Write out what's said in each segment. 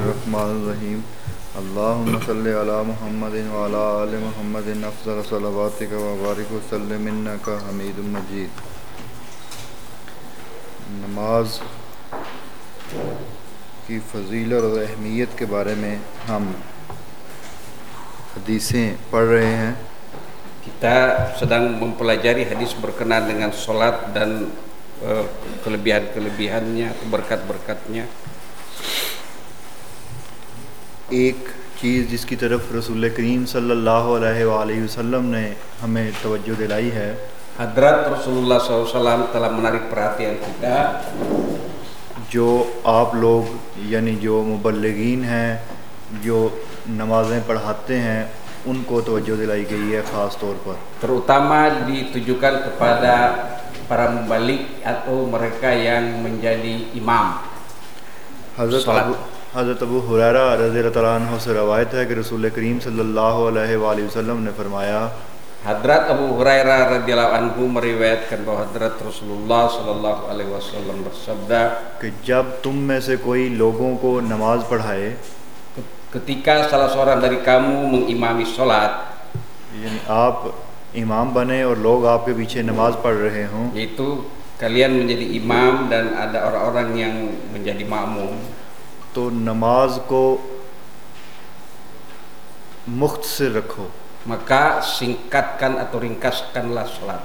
बिस्मिल्लाहिर्रहमानिर्रहीम अल्लाहुम्मा सल्लि अला मुहम्मदिन व अला आलि मुहम्मदिन अफ़ज़ल सलावातिका व बारिक वसल्लिम इन्नका हमीदुम मजीद। नमाज की फ़ज़ीलत और अहमियत के बारे में हम हदीसें पढ़ रहे हैं। Kita sedang mempelajari hadis berkenaan dengan sholat dan kelebihan-kelebihannya, berkat-berkatnya. एक चीज़ जिसकी तरफ रसूल करीम सल्लल्लाहु अलैहि वसल्लम ने हमें तवज्जो दिलाई है, Hadrat Rasulullah SAW telah menarik perhatian kita, जो आप लोग यानी जो मुबल्लिगीन हैं, जो नमाज़ें पढ़ाते हैं, उनको तवज्जो दिलाई गई है ख़ास तौर पर। terutama ditujukan kepada para mubalik atau mereka yang menjadi imam. हज़रत अबू हुरैरा रज़ियल्लाहु तआला अन्हु से रवायत है कि रसूल करीम सल्लल्लाहु अलैहि वसल्लम ने फरमाया, Hadrat Abu Hurairah radhiyallahu anhu meriwayatkan bahwa Hadrat Rasulullah sallallahu alaihi wasallam bersabda, कि जब तुम में से कोई लोगों को नमाज पढ़ाए, ketika salah seorang dari kamu mengimami sholat, यानी आप इमाम बने और लोग आपके पीछे नमाज पढ़ रहे हों, yaitu kalian menjadi imam dan ada orang-orang yang menjadi makmum, तो नमाज को मुख्तसर रखो, maka singkatkan atau ringkaskanlah sholat.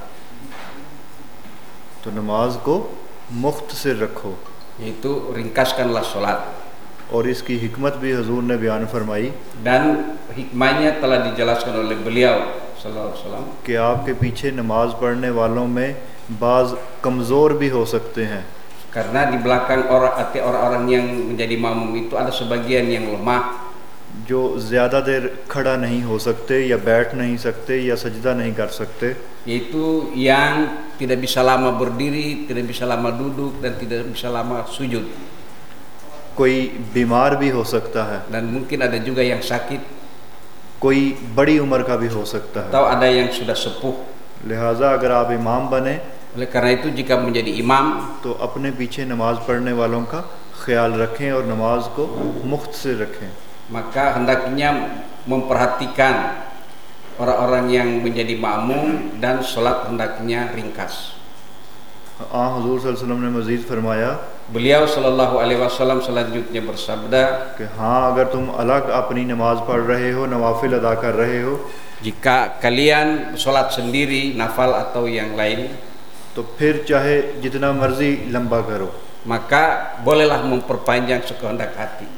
तो नमाज को मुख्तसर रखो, Yaitu ringkaskanlah sholat. और इसकी हिकमत भी हुजूर ने बयान फरमाई Dan hikmahnya telah dijelaskan oleh beliau sallallahu alaihi wasallam, कि आपके पीछे नमाज पढ़ने वालों में बाज़ कमज़ोर भी हो सकते हैं, karena di belakang orang-orang yang menjadi makmum itu ada sebagian yang lemah, जो ज़्यादा देर खड़ा नहीं हो सकते या बैठ नहीं सकते या सजदा नहीं कर सकते, yaitu yang tidak bisa lama berdiri, tidak bisa lama duduk, dan tidak bisa lama sujud. कोई बीमार भी हो सकता है, Dan mungkin ada juga yang sakit, कोई बड़ी उम्र का भी हो सकता है। atau ada yang sudah sepuh. लिहाजा अगर आप इमाम बने Oleh karena itu jika menjadi imam, तो अपने पीछे नमाज पढ़ने वालों का ख्याल रखें और नमाज को मुख्तसर रखें। maka hendaknya memperhatikan orang-orang yang menjadi makmum dan sholat hendaknya ringkas. हुजूर सल्लल्लाहु अलैहि वसल्लम ने मज़ीद फरमाया Beliau sallallahu alaihi wasallam selanjutnya bersabda, कि हाँ, अगर तुम अलग अपनी नमाज पढ़ रहे हो, नवाफिल अदा कर रहे हो, jika kalian sholat sendiri, nafal atau yang lain, तो फिर चाहे जितना मर्जी लंबा करो, maka bolehlah memperpanjang sekehendak hati.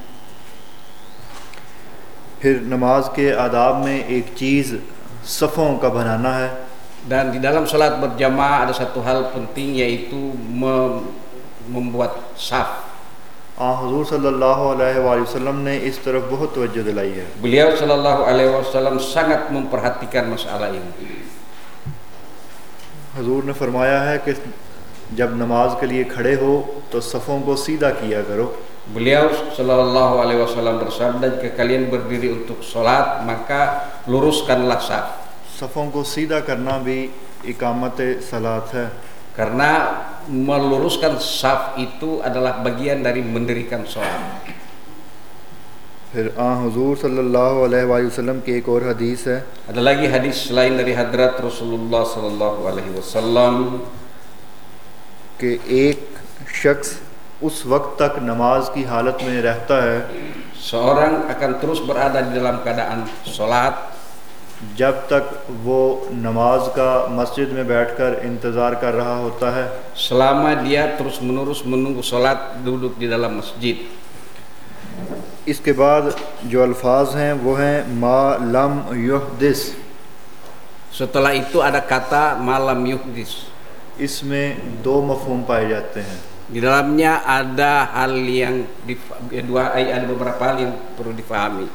फिर नमाज के आदाब में एक चीज़ सफ़ों का बनाना है। Dan di dalam sholat berjamaah ada satu hal penting, yaitu membuat saf. हुजूर सल्लल्लाहु अलैहि वसल्लम ने इस तरफ बहुत तवज्जो दिलाई है। Beliau sallallahu alaihi wasallam sangat memperhatikan masalah ini. हुजूर ने फरमाया है कि जब नमाज के लिए खड़े हो तो सफ़ों को सीधा किया करो। Beliau sallallahu alaihi wasallam bersabda, jika kalian berdiri untuk sholat, maka luruskanlah saf. सफ़ों को सीधा करना भी इकामत सलात है, Karena meluruskan saf itu adalah bagian dari mendirikan sholat. फिर हुजूर सल्लल्लाहु अलैहि वसल्लम की एक और हदीस है Ada lagi hadis selain dari hadrat Rasulullah sallallahu alaihi wasallam, कि एक शख्स उस वक्त तक नमाज की हालत में रहता है seorang akan terus berada di dalam keadaan sholat जब तक वो नमाज का मस्जिद में बैठकर इंतज़ार कर रहा होता है, selama dia terus menerus menunggu sholat duduk di dalam masjid. इसके बाद जो अल्फाज हैं वो हैं मा लम युहदिस। Setelah itu ada kata malam yuhdis. इसमें दो मफ़हूम पाए जाते हैं। Di dalamnya ada hal yang ada beberapa hal yang perlu difahami.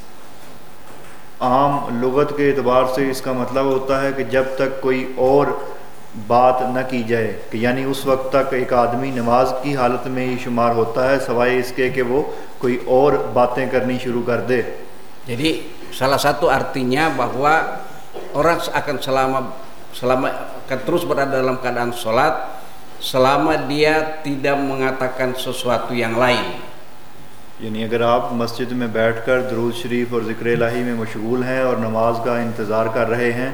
आम लुगत के एतबार से इसका मतलब होता है कि जब तक कोई और बात न की जाए, कि यानी उस वक्त तक एक आदमी नमाज की हालत में ही शुमार होता है सिवाय इसके कि वो कोई और बातें करनी शुरू कर दे। Jadi salah satu artinya bahwa orang akan akan terus berada dalam keadaan sholat selama dia tidak mengatakan sesuatu yang lain. यानी अगर आप मस्जिद में बैठकर दुरूद शरीफ और ज़िक्र इलाही में मशगूल हैं और नमाज का इंतज़ार कर रहे हैं,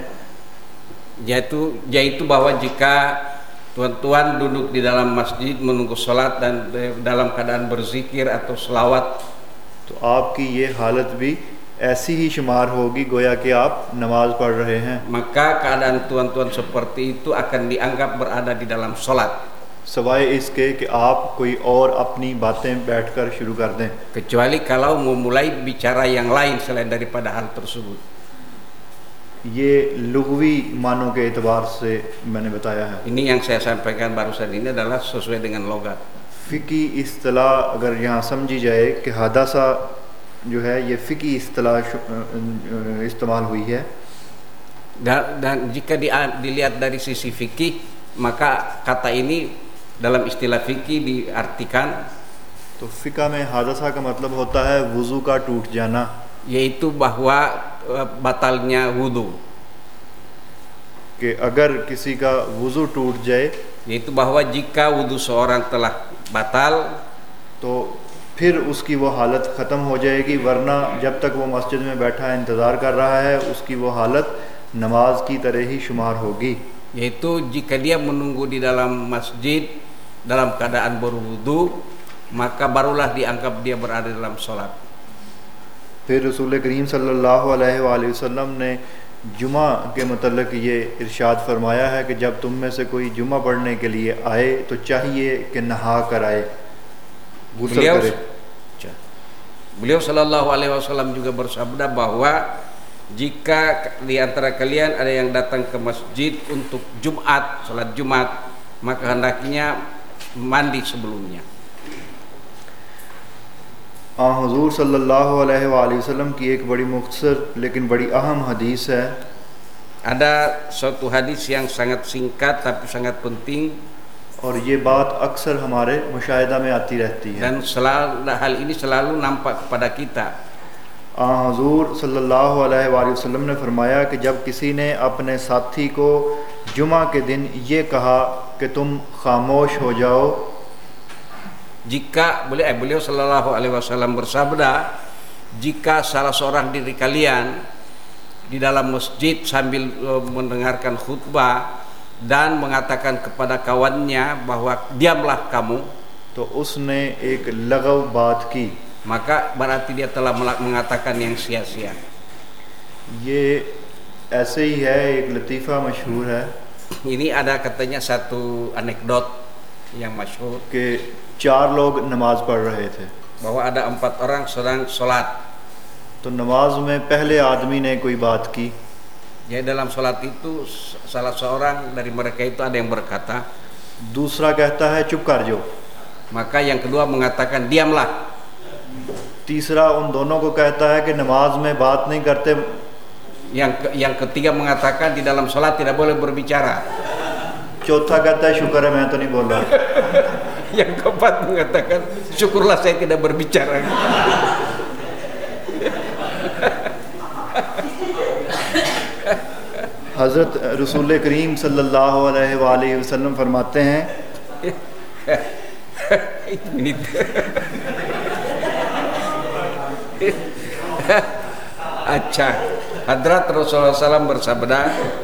yaitu bahwa jika tuan-tuan duduk di dalam masjid menunggu sholat dan dalam keadaan berzikir atau selawat, तो आपकी ये हालत भी ऐसी ही शुमार होगी गोया कि आप नमाज पढ़ रहे हैं। maka keadaan tuan-tuan seperti itu akan dianggap berada di dalam sholat, सवाए इसके कि आप कोई और अपनी बातें बैठकर शुरू कर दें, kecuali kalau memulai bicara yang lain selain daripada hal tersebut. ये लुग़वी मानों के एतबार से मैंने बताया है। Ini yang saya sampaikan barusan ini adalah sesuai dengan logat. फ़िकी इस्तिलाह अगर यहाँ समझी जाए कि हादसा जो है ये फ़िकी इस्तिलाह इस्तेमाल हुई है, Dan jika dilihat dari sisi fikih, maka kata ini dalam istilah fikih diartikan, तो फ़िका में हादसा का मतलब होता है वुज़ू का टूट जाना, yaitu bahwa batalnya wudhu, कि अगर किसी का वुज़ू टूट जाए yaitu bahwa jika wudhu seorang telah batal, तो फिर उसकी वो हालत ख़त्म हो जाएगी, वरना जब तक वो मस्जिद में बैठा इंतज़ार कर रहा है उसकी वो हालत नमाज की तरह ही शुमार होगी। yaitu jika dia menunggu di dalam masjid dalam keadaan berwudu, maka barulah dianggap dia berada dalam sholat. फिर रसूल करीम सल्लल्लाहु अलैहि वसल्लम ने जुमा के मतलब ये इरशाद फरमाया है कि जब तुम में से कोई जुमा पढ़ने के लिए आए तो चाहिए कि नहा कर आए, गुस्ल करे। Beliau Shallallahu Alaihi Wasallam juga bersabda bahwa jika di antara kalian ada yang datang ke masjid untuk Jumat, salat Jumat, maka hendaknya mandi sebelumnya. हुजूर सल्लल्लाहु अलैहि वसल्लम की एक बड़ी मुख्तसर लेकिन बड़ी अहम हदीस है। Ada suatu hadis yang sangat singkat tapi sangat penting, और ये बात अक्सर हमारे मुशाहिदा में आती रहती है, dan hal ini selalu nampak kepada kita. हुजूर सल्लल्लाहु अलैहि वसल्लम ने फरमाया कि जब किसी ने अपने साथी को जुमा के दिन ये कहा कि तुम खामोश हो जाओ, Jika beliau Shallallahu Alaihi Wasallam bersabda, jika salah seorang dari kalian di dalam masjid sambil mendengarkan khutbah dan mengatakan kepada kawannya bahwa diamlah kamu, तो उसने एक लगव बात की, maka berarti dia telah mengatakan yang sia-sia. ये ऐसे ही है, एक लतीफ़ा मशहूर है Ini ada katanya satu anekdot yang masyhur, कि 4 लोग नमाज पढ़ रहे थे, bahwa ada 4 orang sedang sholat. तो नमाज में पहले आदमी ने कोई बात की, Jadi dalam sholat itu salah seorang dari mereka itu ada yang berkata, दूसरा कहता है चुप कर जाओ, maka yang kedua mengatakan diamlah. तीसरा उन दोनों को कहता है कि नमाज में बात नहीं करते, Yang ketiga mengatakan di dalam sholat tidak boleh berbicara. चौथा कहता है शुक्र है मैं तो नहीं बोल रहा। Yang keempat mengatakan syukurlah saya tidak berbicara. हज़रत रसूल करीम सल्लल्लाहु अलैहि वसल्लम फरमाते हैं, एक मिनट। अच्छा, Hadrat Rasulullah SAW bersabda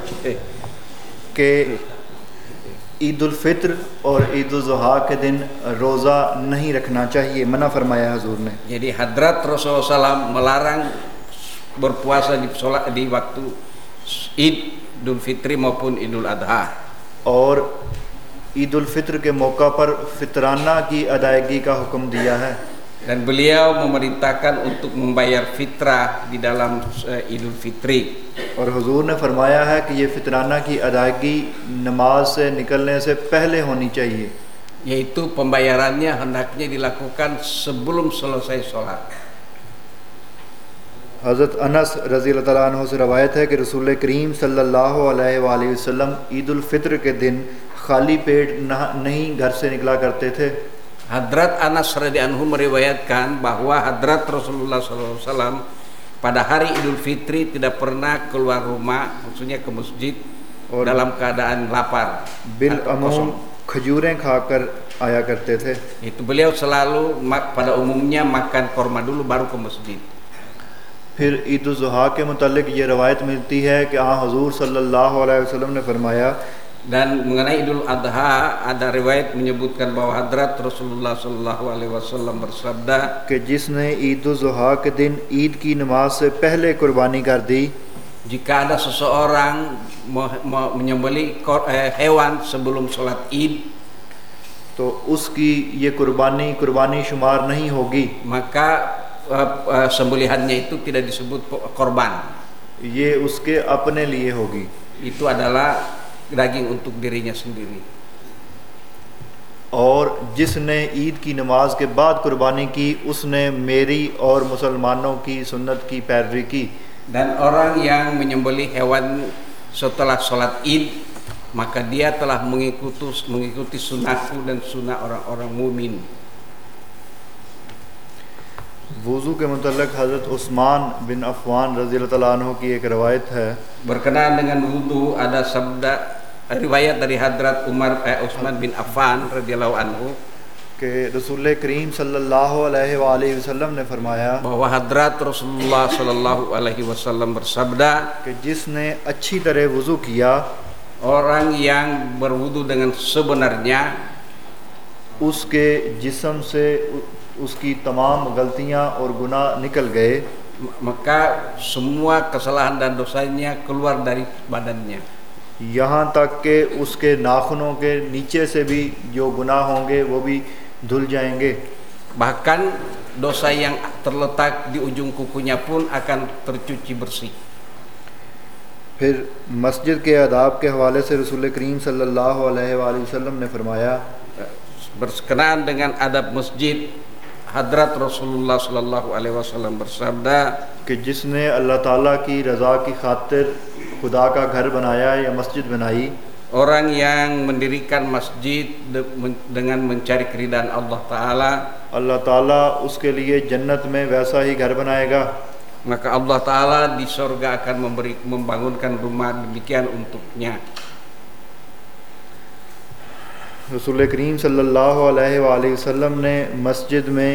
कि ईद उल फित्र और ईद उल ज़ुहा के दिन रोज़ा नहीं रखना चाहिए, मना फरमाया हुजूर ने। Jadi Hadrat Rasulullah SAW melarang berpuasa di waktu Idul Fitri maupun Idul Adha. और ईद उल फित्र के मौका पर फितराना की अदायगी का हुक्म दिया है, Dan beliau memerintahkan untuk membayar fitrah di dalam Idul Fitri. और हुजूर ने फरमाया है कि ये फितराना की अदायगी नमाज से निकलने से पहले होनी चाहिए, Yaitu pembayarannya hendaknya dilakukan sebelum selesai sholat. हज़रत अनस रज़ी अल्लाह तआला अन्हु से रवायत है कि रसूल करीम सल्लल्लाहु अलैहि वसल्लम ईद उल फित्र के दिन खाली पेट नहीं घर से निकला करते थे। Hadrat Anas radhiyallahu anhu meriwayatkan bahwa Hadrat Rasulullah SAW pada hari Idul Fitri tidak pernah keluar rumah, maksudnya ke masjid dalam keadaan lapar. बिल अमूम खजूरें खाकर आया करते थे। Itu beliau selalu pada umumnya makan korma dulu baru ke masjid. फिर ईद उल ज़ुहा के मुतालिक ये रवायत मिलती है कि हज़ूर सल्लल्लाहु अलैहि वसल्लम ने फरमाया, Dan mengenai Idul Adha ada riwayat menyebutkan bahwa Hadrat Rasulullah Sallallahu Alaihi Wasallam bersabda कि जिसने ईद उल ज़ुहा के दिन ईद की नमाज से पहले कुर्बानी कर दी, jika ada seseorang menyembelih hewan sebelum sholat Id, तो उसकी ये कुर्बानी शुमार नहीं होगी। maka sembelihannya itu tidak disebut korban. ये उसके अपने लिए होगी। Itu adalah daging untuk dirinya sendiri. और जिसने ईद की नमाज के बाद कुर्बानी की, उसने मेरी और मुसलमानों की सुन्नत की पैरवी की। Dan orang yang menyembelih hewan setelah sholat Id, maka dia telah mengikuti sunnahku dan sunnah orang-orang mumin. वुज़ू के मुतल्लिक़ हज़रत उस्मान बिन अफ़वान रज़ियल्लाहु तआला अन्हु की एक रवायत है। Berkenaan dengan wudu ada sabda riwayat dari Hadrat Utsman bin Affan radhiyallahu anhu कि रसूल करीम सल्लल्लाहु अलैहि वसल्लम ने फरमाया bahwa Hadrat Rasulullah sallallahu alaihi wasallam bersabda कि जिसने अच्छी तरह वुज़ू किया, orang yang berwudu dengan sebenarnya, उसके जिस्म से उसकी तमाम गलतियाँ और गुनाह निकल गए, maka semua kesalahan dan dosanya keluar dari badannya. यहाँ तक कि उसके नाखूनों के नीचे से भी जो गुनाह होंगे वो भी धुल जाएंगे। Bahkan dosa yang terletak di ujung kukunya pun akan tercuci bersih. फिर मस्जिद के आदाब के हवाले से रसूल करीम सल्लल्लाहु अलैहि वसल्लम ने फरमाया, Berkenaan dengan adab masjid, Hadrat Rasulullah sallallahu alaihi wasallam bersabda कि जिसने अल्लाह ताला की रज़ा की खातिर खुदा का घर बनाया या मस्जिद बनाई, orang yang mendirikan masjid dengan mencari keridhaan Allah Ta'ala, अल्लाह ताला उसके लिए जन्नत में वैसा ही घर बनाएगा। maka Allah Ta'ala di surga akan membangunkan rumah demikian untuknya. रसूल करीम सल्लल्लाहु अलैहि वसल्लम ने मस्जिद में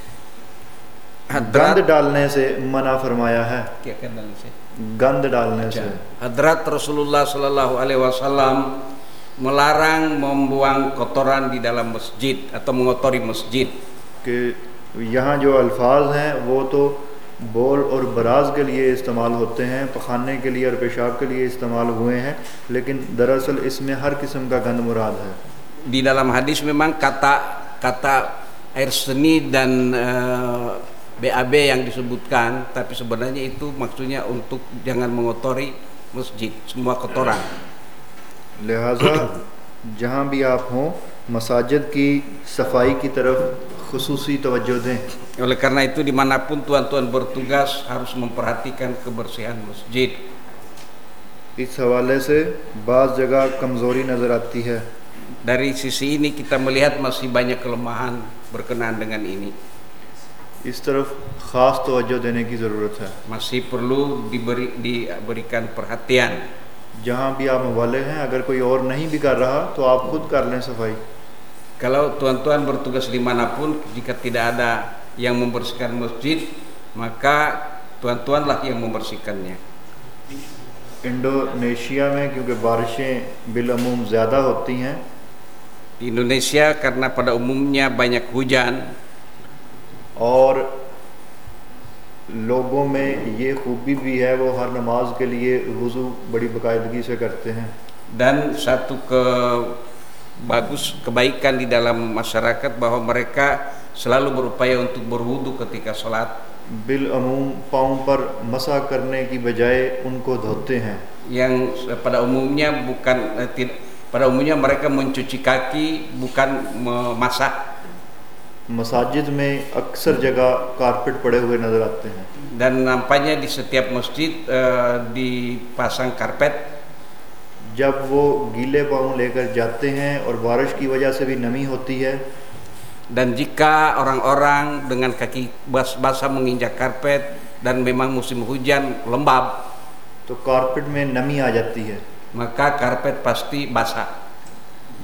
गंद डालने से मना फरमाया है। गंद डालने से Hadrat Rasulullah sallallahu alaihi wasallam melarang membuang kotoran di dalam masjid atau mengotori masjid. कि यहाँ जो अल्फाज हैं वो तो बोल और बराज के लिए इस्तेमाल होते हैं, पखाने के लिए और पेशाब के लिए इस्तेमाल हुए हैं, लेकिन दरअसल इसमें हर किस्म का गंद मुराद है। Di dalam hadis memang kata air seni dan BAB yang disebutkan, tapi sebenarnya itu maksudnya untuk jangan mengotori masjid, semua kotoran. लिहाजा जहाँ भी आप हों, मसाजिद की सफाई की तरफ खुसूसी तवज्जो दें। Oleh karena itu dimanapun tuan-tuan bertugas harus memperhatikan kebersihan masjid. इस हवाले से बाज़ जगह कमज़ोरी नज़र आती है। Dari sisi ini kita melihat masih banyak kelemahan berkenaan dengan ini. इस तरफ ख़ास तवज्जो देने की ज़रूरत है। Masih perlu diberikan perhatian. जहाँ भी आप वाले हैं, अगर कोई और नहीं भी कर रहा तो आप खुद कर लें सफाई। Kalau tuan-tuan bertugas dimanapun, jika tidak ada yang membersihkan masjid, maka tuan-tuanlah yang membersihkannya. Indonesia में क्योंकि बारिशें बिलअमूम ज़्यादा होती हैं, Di Indonesia karena pada umumnya banyak hujan और लोगों में ये खूबी भी है, वो हर नमाज के लिए वुज़ू बड़ी बाकायदगी से करते हैं। dan satu kebaikan di dalam masyarakat bahwa mereka selalu berupaya untuk berwudu ketika sholat. बिलअमूम पाँव पर मसा करने की बजाय उनको धोते हैं। Yang pada umumnya pada umumnya mereka mencuci kaki bukan memasak. मसाजिद में अक्सर जगह कारपेट पड़े हुए नज़र आते हैं। Dan nampaknya di setiap masjid dipasang karpet. जब वो गीले पाँव लेकर जाते हैं और बारिश की वजह से भी नमी होती है, Dan jika orang-orang dengan kaki basah menginjak karpet dan memang musim hujan lembab, तो कारपेट में नमी आ जाती है। maka karpet pasti basah.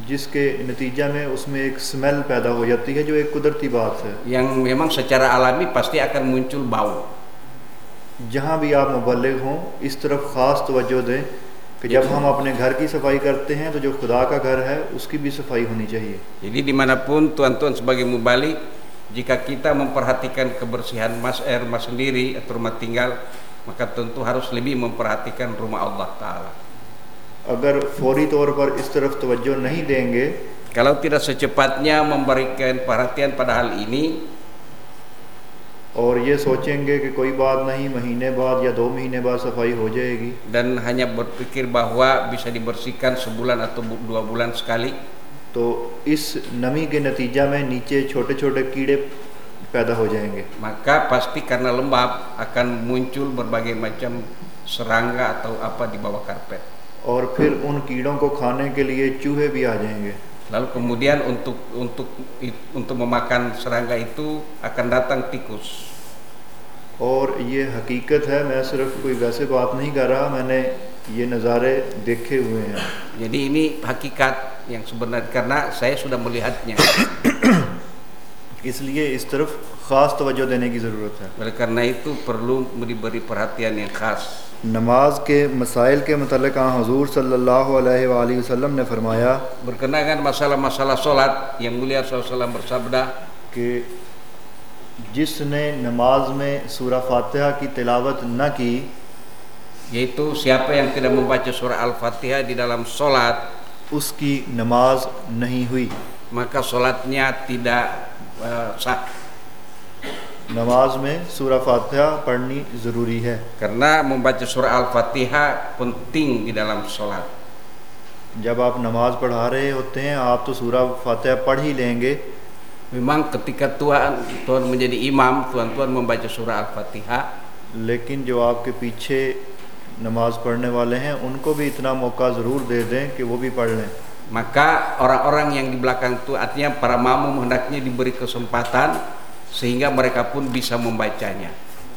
जिसके नतीजा में उसमें एक स्मेल पैदा हो जाती है जो एक कुदरती बात है. yang memang secara alami pasti akan muncul bau. जहाँ भी आप मुबल्लिग हों इस तरफ ख़ास तवज्जो दें कि जब हम अपने घर की सफाई करते हैं तो जो खुदा का घर है उसकी भी सफाई होनी चाहिए. Jadi dimanapun tuan-tuan sebagai mubalik, jika kita memperhatikan kebersihan rumah sendiri atau rumah tinggal, maka tentu harus lebih memperhatikan rumah Allah Ta'ala. अगर फौरी तौर पर इस तरफ तवज्जो नहीं देंगे, kalau tidak secepatnya memberikan perhatian pada hal ini, और ये सोचेंगे कि कोई बात नहीं, महीने बाद या 2 महीने बाद सफाई हो जाएगी, dan hanya berpikir bahwa bisa dibersihkan sebulan atau 2 bulan sekali, तो इस नमी के नतीजा में नीचे छोटे छोटे कीड़े पैदा हो जाएंगे. maka pasti karena lembab akan muncul berbagai macam serangga atau apa di bawah karpet. और फिर उन कीड़ों को खाने के लिए चूहे भी आ जाएंगे. Lalu kemudian untuk memakan serangga itu akan datang tikus. और ये हकीकत है, मैं सिर्फ कोई वैसे बात नहीं कर रहा, मैंने ये नज़ारे देखे हुए हैं. Jadi ini hakikat yang sebenarnya karena saya sudah melihatnya. इसलिए इस तरफ ख़ास तवज्जो देने की ज़रूरत है. Oleh karena itu perlu diberi perhatian yang khas. नमाज के मसाइल के मतलब हुज़ूर सल्लल्लाहु अलैहि वसल्लम ने फरमाया berkenaan dengan masalah-masalah solat, yang mulia SAW bersabda कि जिसने नमाज में सूरा फातिहा की तिलावत न की, yaitu siapa yang tidak membaca surah Al-Fatihah di dalam solat, उसकी नमाज नहीं हुई. maka solatnya tidak sah. नमाज में सूरा फातिहा पढ़नी ज़रूरी है. Karena membaca surah Al-Fatihah penting di dalam solat. जब आप नमाज पढ़ा रहे होते हैं आप तो सूरा फातिहा पढ़ ही लेंगे. Memang ketika tuan menjadi imam, tuan-tuan membaca surah Al-Fatihah, लेकिन जो आपके पीछे नमाज पढ़ने वाले हैं उनको भी इतना मौका ज़रूर दे दें कि वो भी पढ़ लें. maka orang-orang yang di belakang itu, artinya para makmum, hendaknya diberi kesempatan sehingga mereka pun bisa membacanya.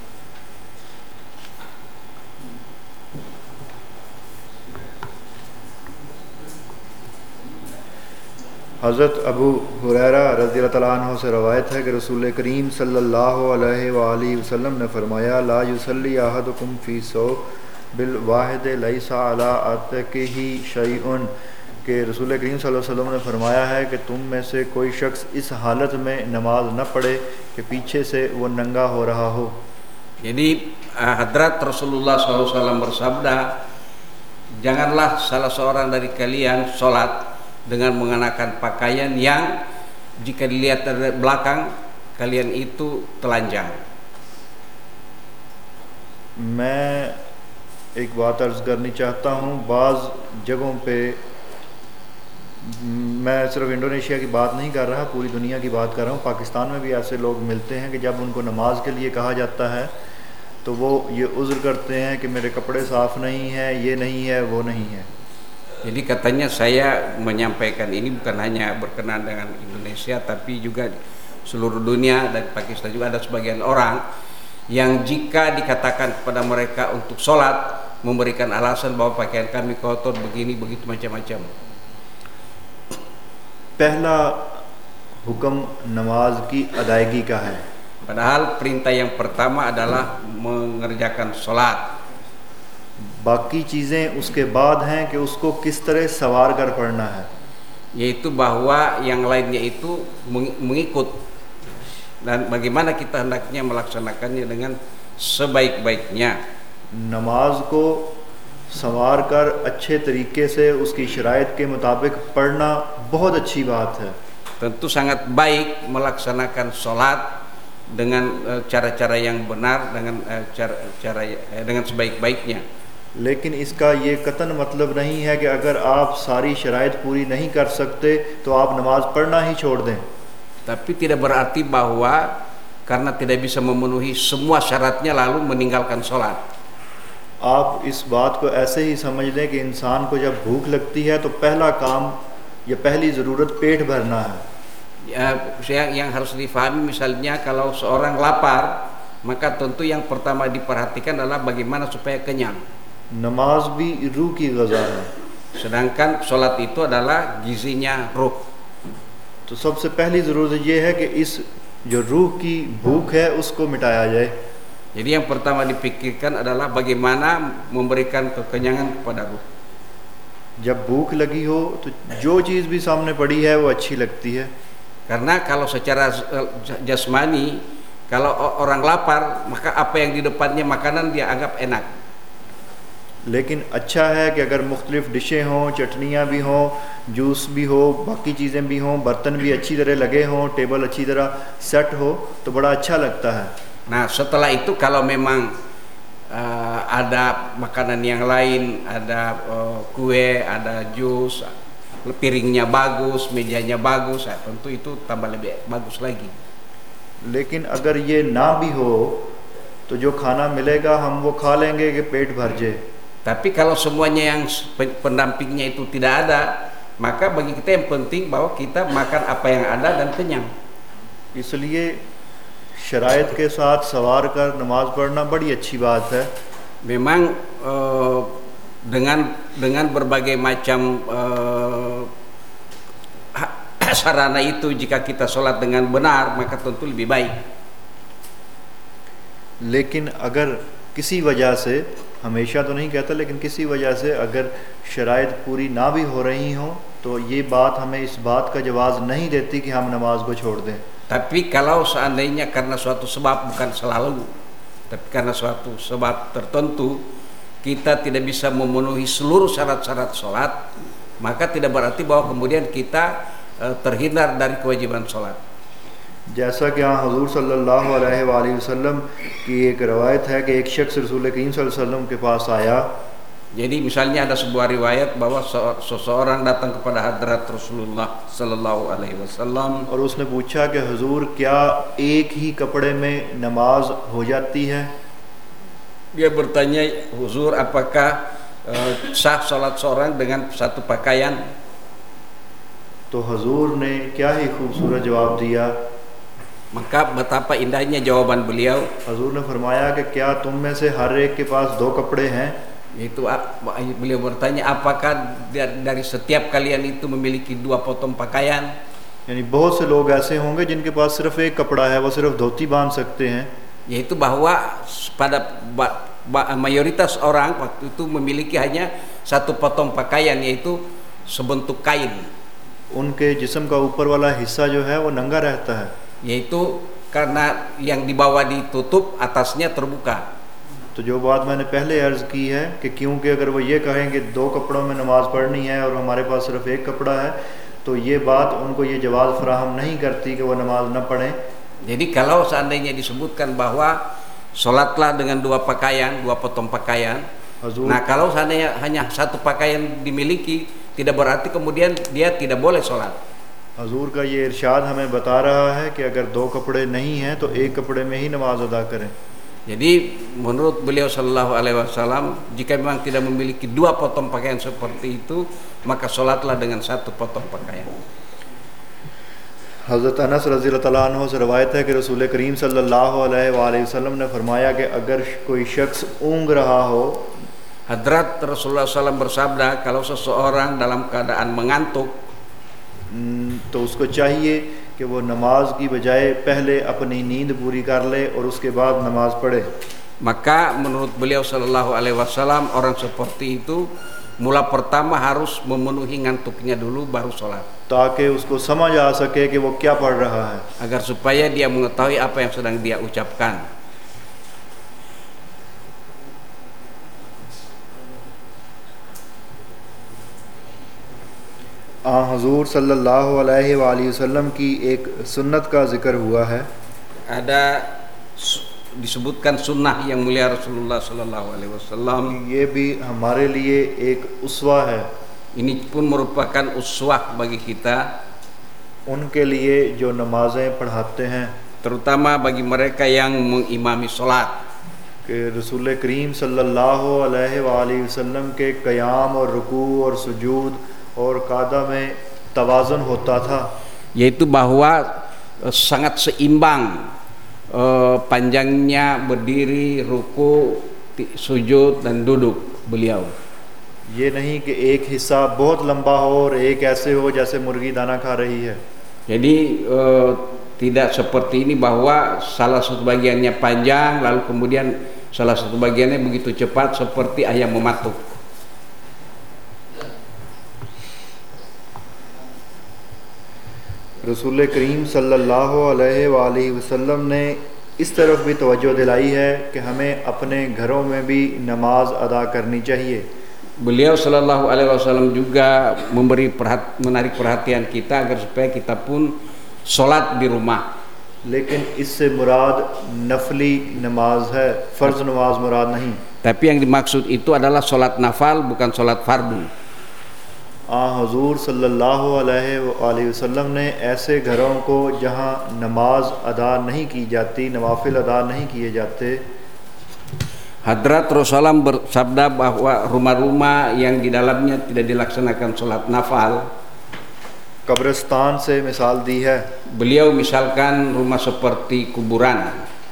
हज़रत अबू हुरैरा रज़ियल्लाहु तआला अन्हु से रवायत है कि रसूल करीम सल्लल्लाहु अलैहि वसल्लम ने फरमाया ला युसल्ली अहदुकुम फ़ी सौ बिल वाहिद लैसा अला अतकिही शैउन, कि रसूल करीम सल्लल्लाहु अलैहि वसल्लम ने फरमाया है कि तुम में से कोई शख्स इस हालत में नमाज न पढ़े कि पीछे से वो नंगा हो रहा हो. Jadi hadrat Rasulullah SAW bersabda, janganlah salah seorang dari kalian sholat dengan mengenakan pakaian yang jika dilihat dari belakang kalian itu telanjang. मैं एक बात अर्ज़ करनी चाहता हूँ. बाज़ जगहों पे, मैं सिर्फ इंडोनेशिया की बात नहीं कर रहा, पूरी दुनिया की बात कर रहा हूँ. पाकिस्तान में भी ऐसे लोग मिलते हैं कि जब उनको नमाज के लिए कहा जाता है तो वो ये उज़्र करते हैं कि मेरे कपड़े साफ़ नहीं हैं, ये नहीं है, वो नहीं है. Jadi katanya saya menyampaikan ini bukan hanya berkenaan dengan Indonesia, tapi juga seluruh dunia dan Pakistan juga ada sebagian orang yang jika dikatakan kepada mereka untuk sholat memberikan alasan bahwa pakaian kami kotor, begini begitu macam-macam. पहला हुक्म नमाज की अदायगी का है. Padahal perintah yang pertama adalah mengerjakan sholat. बाकी चीज़ें उसके बाद हैं कि उसको किस तरह सवार कर पढ़ना है. Yaitu bahwa yang lainnya itu mengikut dan bagaimana kita hendaknya melaksanakannya dengan sebaik-baiknya. नमाज को संवार कर अच्छे तरीके से उसकी शराइत के मुताबिक पढ़ना बहुत अच्छी बात है. Tentu sangat baik melaksanakan sholat dengan cara-cara yang benar, dengan dengan sebaik-baiknya. लेकिन इसका ये कतन मतलब नहीं है कि अगर आप सारी शराइत पूरी नहीं कर सकते तो आप नमाज पढ़ना ही छोड़ दें. Tapi tidak berarti bahwa karena tidak bisa memenuhi semua syaratnya lalu meninggalkan sholat. आप इस बात को ऐसे ही समझ लें कि इंसान को जब भूख लगती है तो पहला काम या पहली ज़रूरत पेट भरना है. Yang harus difahami, misalnya kalau seorang lapar, maka tentu yang pertama diperhatikan adalah bagaimana supaya kenyang. नमाज भी रूह की ग़ज़ा है. Sedangkan sholat itu adalah gizinya ruh. तो सबसे पहली ज़रूरत ये है कि इस जो रूह की भूख है उसको मिटाया जाए. Jadi yang pertama dipikirkan adalah bagaimana memberikan kekenyangan kepada ruh. जब भूख लगी हो तो जो चीज़ भी सामने पड़ी है वो अच्छी लगती है. Karena kalau secara jasmani, kalau orang lapar, maka apa yang di depannya makanan dia anggap enak. लेकिन अच्छा है कि अगर मुख्तलिफ डिशें हों, चटनियाँ भी हों, जूस भी हो, बाकी चीज़ें भी हों, बर्तन भी अच्छी तरह लगे हों, टेबल अच्छी तरह सेट हो, तो बड़ा अच्छा लगता है. Nah setelah itu kalau memang ada makanan yang lain, ada kue, ada jus, piringnya bagus, mejanya bagus, tentu itu tambah lebih bagus lagi. लेकिन अगर ये ना भी हो तो जो खाना मिलेगा हम वो खा लेंगे कि पेट भर जाए. Tapi kalau semuanya yang pendampingnya itu tidak ada, maka bagi kita yang penting bahwa kita makan apa yang ada dan kenyang. इसलिए शराइत के साथ सवार कर नमाज पढ़ना बड़ी अच्छी बात है. Memang dengan berbagai macam sarana itu, jika kita sholat dengan benar maka tentu lebih baik. लेकिन अगर किसी वजह से, हमेशा तो नहीं कहता, लेकिन किसी वजह से अगर शराइत पूरी ना भी हो रही हों तो ये बात हमें इस बात का जवाज़ नहीं देती कि हम नमाज को छोड़ दें. Tapi kalau seandainya karena suatu sebab, bukan selalu, tapi karena suatu sebab tertentu kita tidak bisa memenuhi seluruh syarat-syarat sholat, maka tidak berarti bahwa kemudian kita terhindar dari kewajiban sholat. जैसा कि यहाँ हुजूर सल्लल्लाहु अलैहि वसल्लम की एक रवायत है कि एक शख्स रसूल करीम सल्लल्लाहु अलैहि वसल्लम के पास आया. Jadi misalnya ada sebuah riwayat bahwa seseorang datang kepada hadrat Rasulullah sallallahu alaihi wasallam और उसने पूछा कि हुजूर क्या एक ही कपड़े में नमाज हो जाती है. Dia bertanya, "Huzur, apakah sah salat seorang dengan satu pakaian?" तो हुजूर ने क्या ही खूबसूरत जवाब दिया. Maka betapa indahnya jawaban beliau. हुजूर ने फरमाया कि क्या तुम में से हर एक के पास दो कपड़े हैं. Itu beliau bertanya, apakah dari setiap kalian itu memiliki dua potong pakaian? यानी बहुत से लोग ऐसे होंगे जिनके पास सिर्फ एक कपड़ा है, वो सिर्फ धोती बांध सकते हैं. Yaitu bahwa pada mayoritas orang waktu itu memiliki hanya satu potong pakaian, yaitu sebentuk kain. उनके जिस्म का ऊपर वाला हिस्सा जो है वो नंगा रहता है. Yaitu karena yang di bawah ditutup, atasnya terbuka. तो जो बात मैंने पहले अर्ज़ की है कि क्योंकि अगर वो ये कहें कि दो कपड़ों में नमाज पढ़नी है और हमारे पास सिर्फ एक कपड़ा है, तो ये बात उनको ये जवाज़ फराहम नहीं करती कि वो नमाज न पढ़ें. Jadi kalau seandainya disebutkan bahwa sholatlah dengan dua pakaian, dua potong pakaian, nah kalau seandainya hanya satu pakaian dimiliki, tidak berarti kemudian dia tidak boleh sholat. हुजूर का ये इरशाद हमें बता रहा है कि अगर दो कपड़े नहीं हैं तो एक कपड़े में ही नमाज अदा करें. Jadi menurut beliau sallallahu alaihi wasallam, jika memang tidak memiliki dua potong pakaian seperti itu, maka sholatlah dengan satu potong pakaian. हज़रत अनस रज़ियल्लाहु तआला अन्हु से रवायत है कि रसूल करीम सल्लल्लाहु अलैहि वसल्लम ने फरमाया कि अगर कोई शख्स ऊँग रहा हो, Hadrat Rasulullah SAW bersabda, kalau seseorang dalam keadaan mengantuk, तो उसको चाहिए कि वो नमाज की बजाय पहले अपनी नींद पूरी कर ले और उसके बाद नमाज पढ़े. maka menurut beliau sallallahu alaihi wasallam, orang seperti itu mula pertama harus memenuhi ngantuknya dulu baru sholat, ताकि उसको समझ आ सके कि वो क्या पढ़ रहा है. agar supaya dia mengetahui apa yang sedang dia ucapkan. हुजूर सल्लल्लाहु अलैहि वसल्लम की एक सुन्नत का जिक्र हुआ है. Ada disebutkan sunnah yang mulia Rasulullah sallallahu alaihi wasallam. ये भी हमारे लिए एक उसवा है. Ini pun merupakan uswah bagi kita, उनके लिए जो नमाजें पढ़ाते हैं, terutama bagi mereka yang mengimami sholat. कि रसूल करीम सल्लल्लाहु अलैहि वसल्लम के क़याम और रुकू और सुजूद और कादा में तवाज़ुन होता था. Yaitu bahwa sangat seimbang panjangnya berdiri, ruku, sujud dan duduk beliau. ये नहीं कि एक हिस्सा बहुत लंबा हो और एक ऐसे हो जैसे मुर्गी दाना खा रही है. Jadi tidak seperti ini bahwa salah satu bagiannya panjang lalu kemudian salah satu bagiannya begitu cepat seperti ayam mematuk. रसूल करीम सल्लल्लाहु अलैहि वसल्लम ने इस तरफ भी तवज्जो दिलाई है कि हमें अपने घरों में भी नमाज अदा करनी चाहिए. Beliau sallallahu alaihi wasallam juga menarik perhatian kita agar supaya kita pun sholat di rumah. लेकिन इससे मुराद नफली नमाज है, फ़र्ज नमाज मुराद नहीं. Tapi yang dimaksud itu adalah sholat nafal, bukan sholat fardu. हुजूर सल्लल्लाहु अलैहि वसल्लम ने ऐसे घरों को जहाँ नमाज अदा नहीं की जाती, नवाफिल अदा नहीं किए जाते, Hadrat Rasulullah bersabda bahwa rumah-rumah yang di dalamnya tidak dilaksanakan sholat nafal, कब्रिस्तान से मिसाल दी है. beliau misalkan rumah seperti kuburan.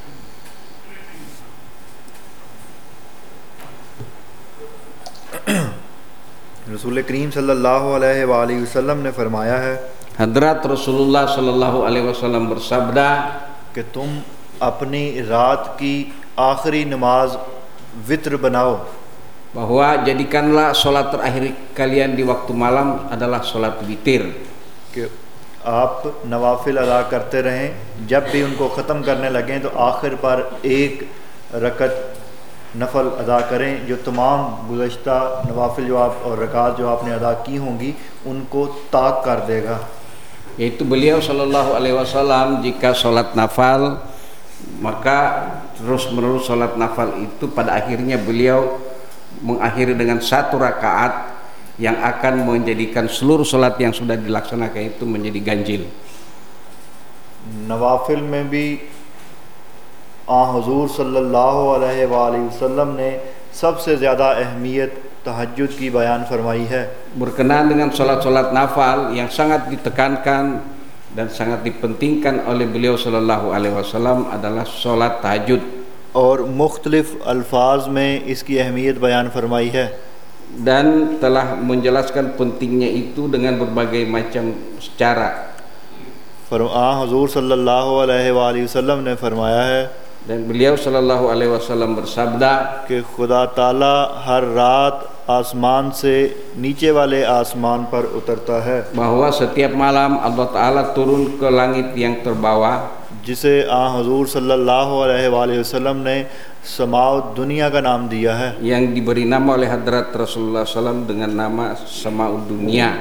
रसूल करीम सल्लल्लाहु अलैहि वसल्लम ने फरमाया है Hadrat Rasulullah sallallahu alaihi wasallam bersabda कि तुम अपनी रात की आखिरी नमाज वित्र बनाओ, bahwa jadikanlah sholat terakhir kalian di waktu malam adalah sholat witir. कि आप नवाफिल अदा करते रहें, जब भी उनको ख़त्म करने लगें तो आखिर पर एक रकत नफल अदा करें, जो तमाम गुज़श्ता नवाफिल जो आप और रकात जो आपने अदा की होंगी उनको ताक कर देगा. Yaitu beliau sallallahu alaihi wasallam jika sholat nafal maka terus menerus sholat nafal itu pada akhirnya beliau mengakhiri dengan satu rakaat yang akan menjadikan seluruh sholat yang sudah dilaksanakan itu menjadi ganjil. नवाफिल में भी हुजूर सल्लल्लाहु अलैहि वसल्लम ने सबसे ज़्यादा अहमियत तहज्जुद की बयान फरमाई है. Berkenaan dengan sholat-sholat nafal yang sangat ditekankan dan sangat dipentingkan oleh beliau sallallahu alaihi wasallam adalah sholat tahajud. और मुख्तलिफ अल्फाज में इसकी अहमियत बयान फरमाई है. Dan telah menjelaskan pentingnya itu dengan berbagai macam cara. हुजूर सल्लल्लाहु अलैहि वसल्लम ने फरमाया है Dan beliau sallallahu alaihi wasallam bersabda कि खुदा ताला हर रात आसमान से नीचे वाले आसमान पर उतरता है, bahwa setiap malam Allah Ta'ala turun ke langit yang terbawah, जिसे हुजूर सल्लल्लाहु अलैहि वसल्लम ने समाउद दुनिया का नाम दिया है, yang diberi nama oleh Hadrat Rasulullah SAW dengan nama Samaud Dunia.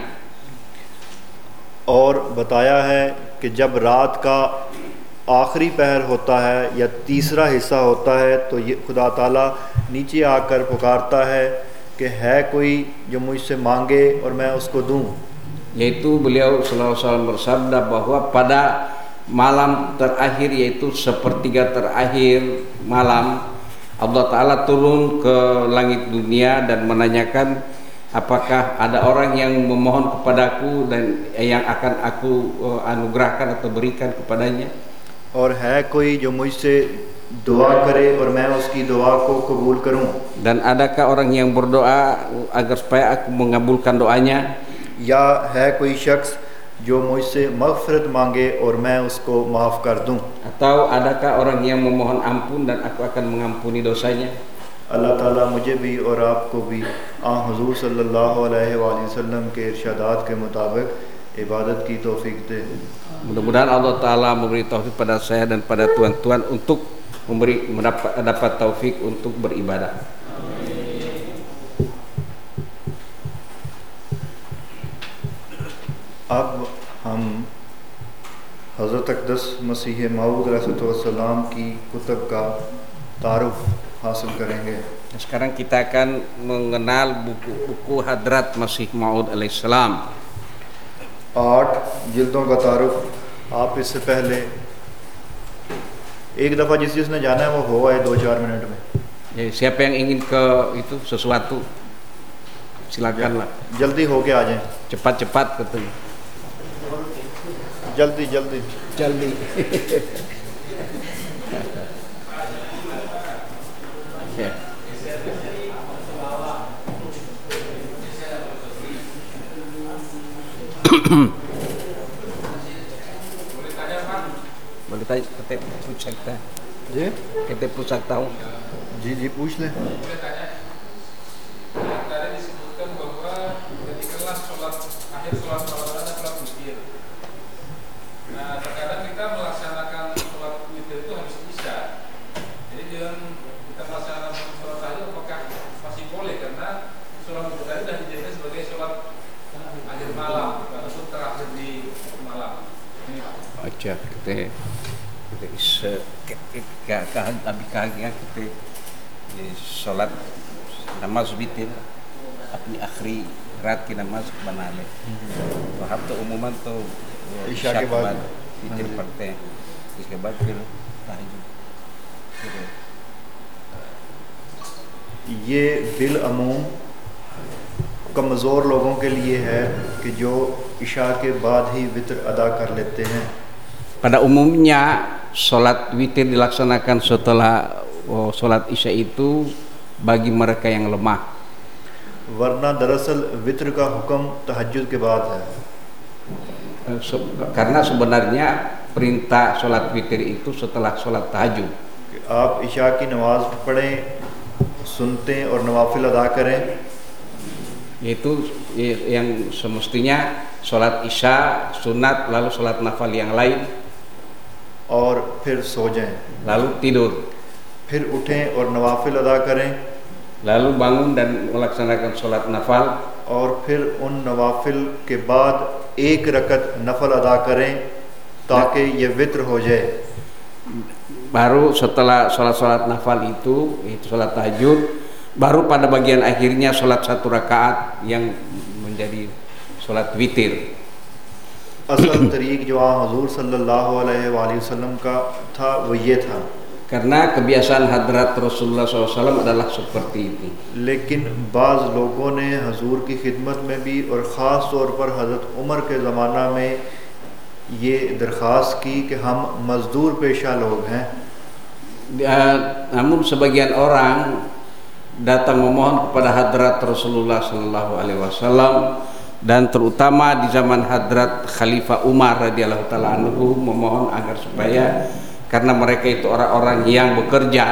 और बताया है कि जब रात का आखिरी पहर होता है या तीसरा हिस्सा होता है तो ये खुदा ताला नीचे आकर पुकारता है कि है कोई जो मुझसे मांगे और मैं उसको दूं. Yaitu beliau sallallahu alaihi wasallam bersabda bahwa pada malam terakhir, yaitu sepertiga terakhir malam, Allah Ta'ala turun ke langit dunia dan menanyakan apakah ada orang yang memohon kepadaku dan yang akan aku anugerahkan atau berikan kepadanya. और है कोई जो मुझसे दुआ करे और मैं उसकी दुआ को कबूल करूं. Dan adakah orang yang berdoa agar supaya aku mengabulkan doanya? या है कोई शख्स जो मुझसे मग़फ़िरत मांगे और मैं उसको माफ़ कर दूं. Atau adakah orang yang memohon ampun dan aku akan mengampuni dosanya? अल्लाह ताला मुझे भी और आपको भी हुज़ूर सल्लल्लाहु अलैहि वसल्लम के इरशादात के मुताबिक इबादत की तौफीक दे. Mudah-mudahan Allah Ta'ala memberi taufik pada saya dan pada tuan-tuan untuk mendapat taufik untuk beribadah. अब हम हज़रत अक़दस मसीह मऊद अलैहिस्सलाम की कुतुब का तारुफ हासिल करेंगे. Sekarang kita akan mengenal buku-buku Hadrat Masih Maud alaihissalam. 8 जिल्दों का तारुफ. आप इससे पहले एक दफ़ा जिसने जाना है वो हो आए 2-4 मिनट में. Jadi siapa yang ingin ke itu sesuatu silakanlah. जल्दी होके आ जाएं. Cepat-cepat katanya. जल्दी जल्दी Jaldi. Ya. Boleh tanya, kita पूछ सकता है जी kita पूछ सकता हूँ जी जी पूछ लें Tadi disebutkan bahwa ketika sholat akhir sholat malam ada sholat witir. Nah, terkadang kita melaksanakan sholat witir itu habis isya. Jadi dengan kita melaksanakan sholat tahajud apakah masih boleh karena sholat witir tadi sudah dijadikan sebagai sholat akhir malam ataupun terakhir di malam. अच्छा kita अभी कहा गया कि ये सोलत नमाज वितर अपनी आखिरी रात की नमाज बना ले तो हम तो उम्मन तो ईशा के बाद वितर पढ़ते हैं इसके बाद फिर तहज्जुद ये बिल अमूम कमज़ोर लोगों के लिए है कि जो इशा के बाद ही वितर अदा कर लेते हैं pada umumnya sholat witir dilaksanakan setelah sholat isya itu bagi mereka yang lemah. वरना दरअसल वितर का हुक्म तहज्जुद के बाद है Karena sebenarnya perintah sholat witir itu setelah sholat tahajud. कि आप इशा की नमाज पढ़ें सुनते और नवाफिल अदा करें Yaitu yang semestinya sholat isya, sunat, lalu sholat nafal yang lain, और फिर सो जाएं lalu tidur, फिर उठें और नवाफिल अदा करें lalu bangun dan melaksanakan sholat nafal, और फिर उन नवाफिल के बाद एक रकत नफल अदा करें ताकि ये वित्र हो जाए baru setelah sholat nafal itu sholat tahajud, baru pada bagian akhirnya sholat satu rakaat yang menjadi sholat witir. असल तरीक जो हुजूर सल्लल्लाहु अलैहि वसल्लम का था वो ये था Karena kebiasaan hadrat Rasulullah SAW adalah seperti itu. लेकिन बाज़ लोगों ने हुजूर की खिदमत में भी और ख़ास तौर पर हज़रत उमर के ज़माना में ये दरख्वास्त की कि हम मज़दूर पेशा लोग हैं Namun sebagian orang datang memohon kepada hadrat Rasulullah SAW dan terutama di zaman hadrat Khalifah Umar radhiyallahu taala anhu memohon agar supaya karena mereka itu orang-orang yang bekerja,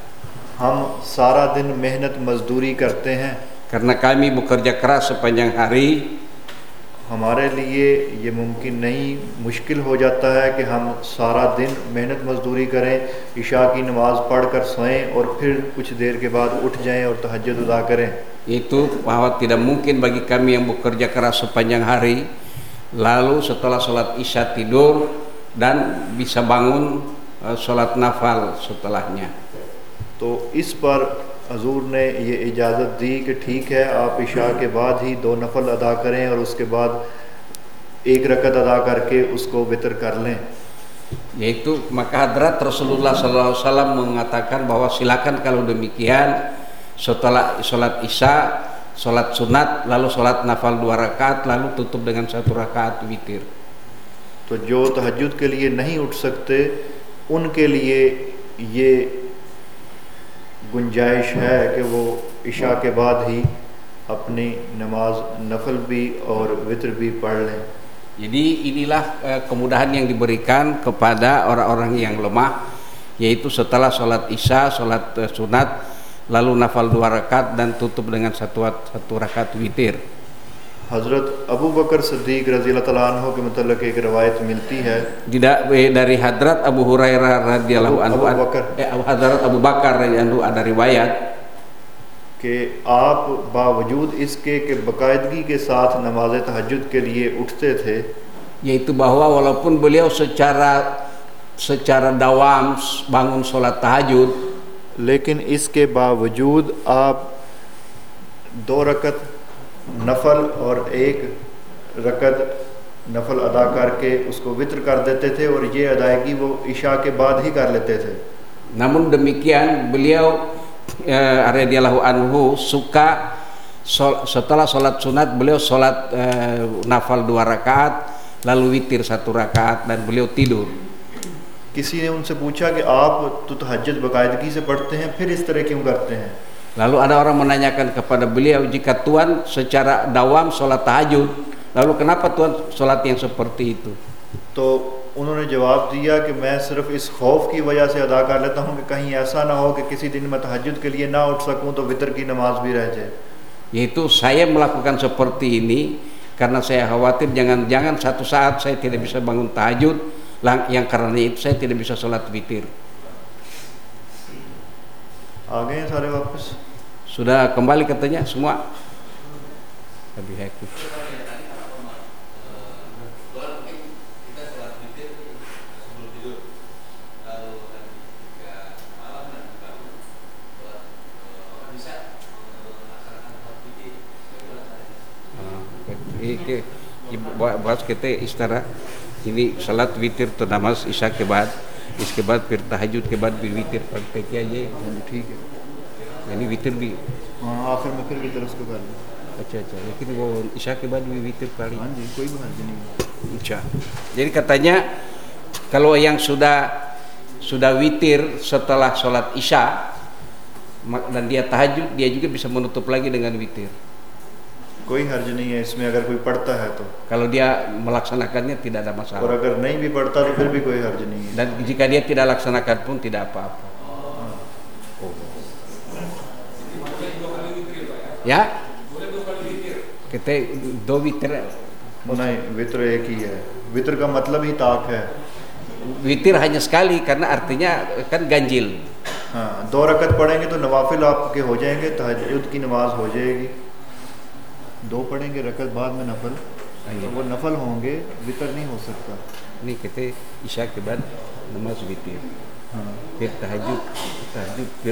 हम सारा दिन मेहनत मजदूरी करते हैं karena kami bekerja keras sepanjang hari, हमारे लिए ये मुमकिन नहीं मुश्किल हो जाता है कि हम सारा दिन मेहनत मजदूरी करें इशा की नमाज़ पढ़ कर सोएं और फिर कुछ देर के बाद उठ जाएं और तहज्जुद अदा करें itu bahwa tidak mungkin bagi kami yang bekerja keras sepanjang hari lalu setelah sholat isya tidur dan bisa bangun sholat nafal setelahnya. तो इस पर हजूर ने ये इजाज़त दी कि ठीक है आप इशा के बाद ही 2 नफल अदा करें और उसके बाद 1 रकत अदा करके उसको वितर कर लें Yaitu maka hadrat Rasulullah SAW mengatakan bahwa silakan kalau demikian setelah sholat isya, sholat sunat, lalu sholat nafal 2 rakaat, lalu tutup dengan 1 rakaat witir. तो जो तहज्जुद के लिए नहीं उठ सकते उनके लिए ये गुंजाइश है कि वो इशा के बाद ही अपनी नमाज नफल भी और वितर भी पढ़ लें Jadi inilah kemudahan yang diberikan kepada orang-orang yang lemah, yaitu setelah sholat isya, sholat sunat, lalu nafal 2 rakaat dan tutup dengan 1 rakaat witir. हज़रत अबू बकर सिद्दीक़ रज़ियल्लाहु तआला अन्हु के मुतल्लिक़ एक रवायत मिलती है Dari hadrat Abu Hurairah radhiyallahu anhu, hadrat Abu Bakar radhiyallahu anhu ada riwayat कि आप बावजूद इसके कि बाकायदगी के साथ नमाज तहज्जुद के लिए उठते थे yaitu bahwa walaupun beliau secara dawam bangun sholat tahajud, लेकिन इसके बावजूद आप 2 रकत नफल और 1 रकत नफल अदा करके उसको वित्र कर देते थे और ये अदायगी वो इशा के बाद ही कर लेते थे namun demikian beliau radhiyallahu anhu suka setelah sholat sunat beliau sholat nafal 2 rakaat lalu witir 1 rakaat dan beliau tidur. किसी ने उनसे पूछा कि आप तो तहज्जुद बाकायदगी से पढ़ते हैं फिर इस तरह क्यों करते हैं Lalu ada orang menanyakan kepada beliau, jika Tuhan secara dawam sholat tahajud Lalu kenapa Tuhan sholat yang seperti itu? तो उन्होंने जवाब दिया कि मैं सिर्फ इस खौफ की वजह से अदा कर लेता हूँ कि कहीं ऐसा ना हो कि किसी दिन मैं तहज्जुद के लिए ना उठ सकूँ तो वितर की नमाज भी रह जाए. Yaitu saya melakukan seperti ini karena saya khawatir jangan-jangan satu saat saya tidak bisa bangun tahajud, yang karena itu saya tidak bisa sholat witir. आ गए हैं सारे वापस. Sudah kembali katanya semua. Lebih hektik. bahas kita istara ini salat witir तो नमाज ईशा के बाद इसके बाद फिर तहज्जुद के बाद भी वितर पढ़ते क्या ये ठीक है यानी वितर भी आखिर में फिर वितर उसको कर लो. अच्छा लेकिन वो ईशा के बाद भी वितर पढ़ी. हाँ जी कोई भी हर्ज नहीं. अच्छा jadi katanya kalau yang sudah witir setelah sholat isya dan dia tahajud dia juga bisa menutup lagi dengan witir. कोई हर्ज नहीं है इसमें अगर कोई पढ़ता है तो. Kalau dia melaksanakannya tidak ada masalah. और अगर नहीं भी पढ़ता तो फिर भी कोई हर्ज नहीं है. Dan jika dia tidak laksanakan pun tidak apa-apa. Ya? Kita दो witir. नहीं वितर एक ही है. वितर का मतलब ही ताक है. Witir hanya sekali karena artinya kan ganjil. हाँ 2 रकत पढ़ेंगे तो नवाफिल आपके हो जाएंगे, तहज्जुद की नमाज हो जाएगी. 2 पढ़ेंगे रकत बाद में नफल, तो वो नफल होंगे, वितर नहीं हो सकता. Ini kita isya के बाद नमाज witir. फिर तहज्जुद फिर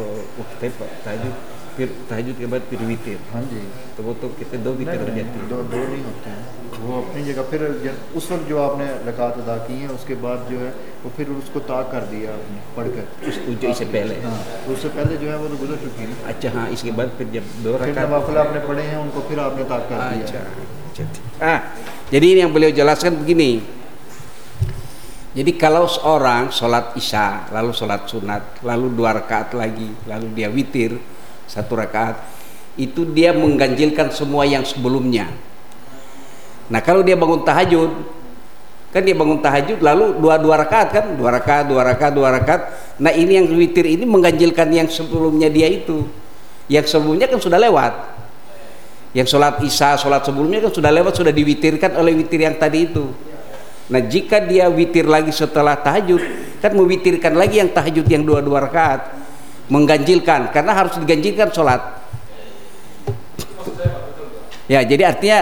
फिर तहज्जुद के बाद फिर वितर. हाँ जी तो वो तो कितने 2 वितर हो जाती है. 2 नहीं होते हैं वो अपनी जगह. फिर उस वक्त जो आपने रकात अदा की है उसके बाद जो है वो फिर उसको ताक कर दिया आपने पढ़कर. इससे पहले हाँ उससे पहले जो है वो तो गुजर चुकी है. अच्छा हाँ इसके बाद फिर जब 2 फिर रकात नवाफिल आपने पढ़े हैं उनको फिर आपने ताक कर दिया. Jadi ini yang beliau jelaskan begini. Jadi kalau seorang sholat isya lalu sholat sunat lalu 2 rakaat lagi lalu dia witir 1 rakaat, itu dia mengganjilkan semua yang sebelumnya. Nah kalau dia bangun tahajud, kan dia bangun tahajud lalu 2 rakaat kan, 2 rakaat. Nah ini yang witir ini mengganjilkan yang sebelumnya dia itu. Yang sebelumnya kan sudah lewat. Yang sholat isya, sholat sebelumnya kan sudah lewat, sudah diwitirkan oleh witir yang tadi itu. Nah jika dia witir lagi setelah tahajud, kan mewitirkan lagi yang tahajud yang 2 rakaat, mengganjilkan karena harus diganjilkan sholat. Ya jadi artinya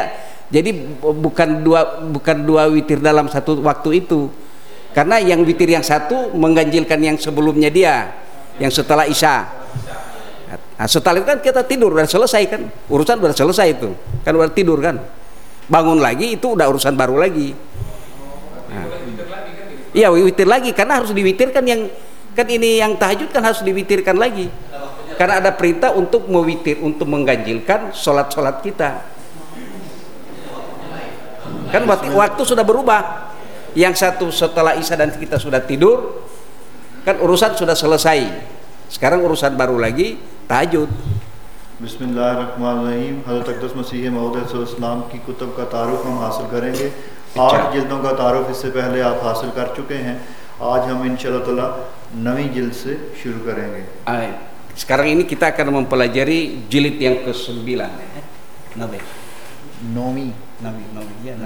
bukan dua witir dalam satu waktu itu, karena yang witir yang satu mengganjilkan yang sebelumnya dia, yang setelah isya. Nah, setelah itu kan kita tidur, udah selesai kan, urusan udah selesai itu, kan udah tidur kan, bangun lagi itu udah urusan baru lagi. Nah, iya witir lagi karena harus diwitirkan yang kan ini yang tahajud kan harus diwitirkan lagi, karena ada perintah untuk mewitir, untuk mengganjilkan sholat kita. Kan waktu sudah berubah, yang satu setelah isya dan kita sudah tidur, kan urusan sudah selesai. Sekarang urusan baru lagi tahajud. बिस्मिल्लाहिर्रहमानिर्रहीम. हज़रत अक़दस मसीह मऊद अलैहिस्सलाम की कुतुब का तारुफ हम हासिल करेंगे. 8 जिल्दों का तारुफ इससे पहले आप हासिल कर चुके हैं. आज हम इंशाअल्लाह ताला 9वीं जिल्द से शुरू करेंगे. Sekarang ini kita akan mempelajari jilid yang ke-9. 9. 9वीं. 9 ya.